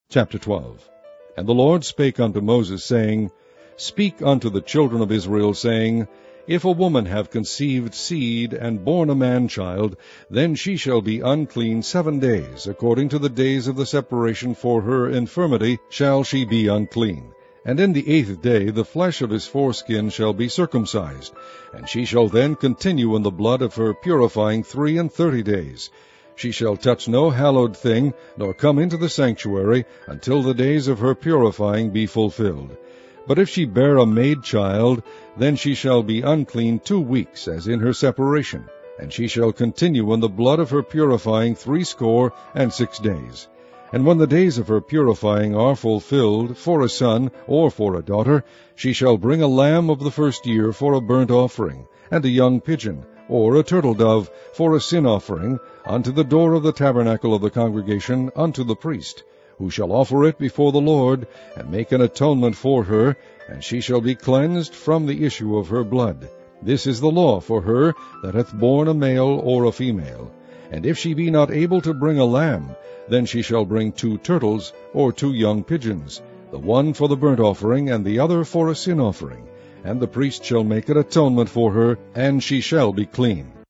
Chapter 12. And the Lord spake unto Moses, saying, Speak unto the children of Israel, saying, If a woman have conceived seed, and born a man-child, then she shall be unclean 7 days, according to the days of the separation for her infirmity shall she be unclean. And in the 8th day the flesh of his foreskin shall be circumcised, and she shall then continue in the blood of her purifying 33 days. She shall touch no hallowed thing, nor come into the sanctuary, until the days of her purifying be fulfilled. But if she bear a maid child, then she shall be unclean 2 weeks, as in her separation, and she shall continue in the blood of her purifying 66 days. And when the days of her purifying are fulfilled, for a son or for a daughter, she shall bring a lamb of the first year for a burnt offering, and a young pigeon, or a turtle-dove, for a sin offering, unto the door of the tabernacle of the congregation, unto the priest, who shall offer it before the Lord, and make an atonement for her, and she shall be cleansed from the issue of her blood. This is the law for her that hath borne a male or a female. And if she be not able to bring a lamb, then she shall bring 2 turtles, or 2 young pigeons, the one for the burnt offering, and the other for a sin offering. And the priest shall make an atonement for her, and she shall be clean.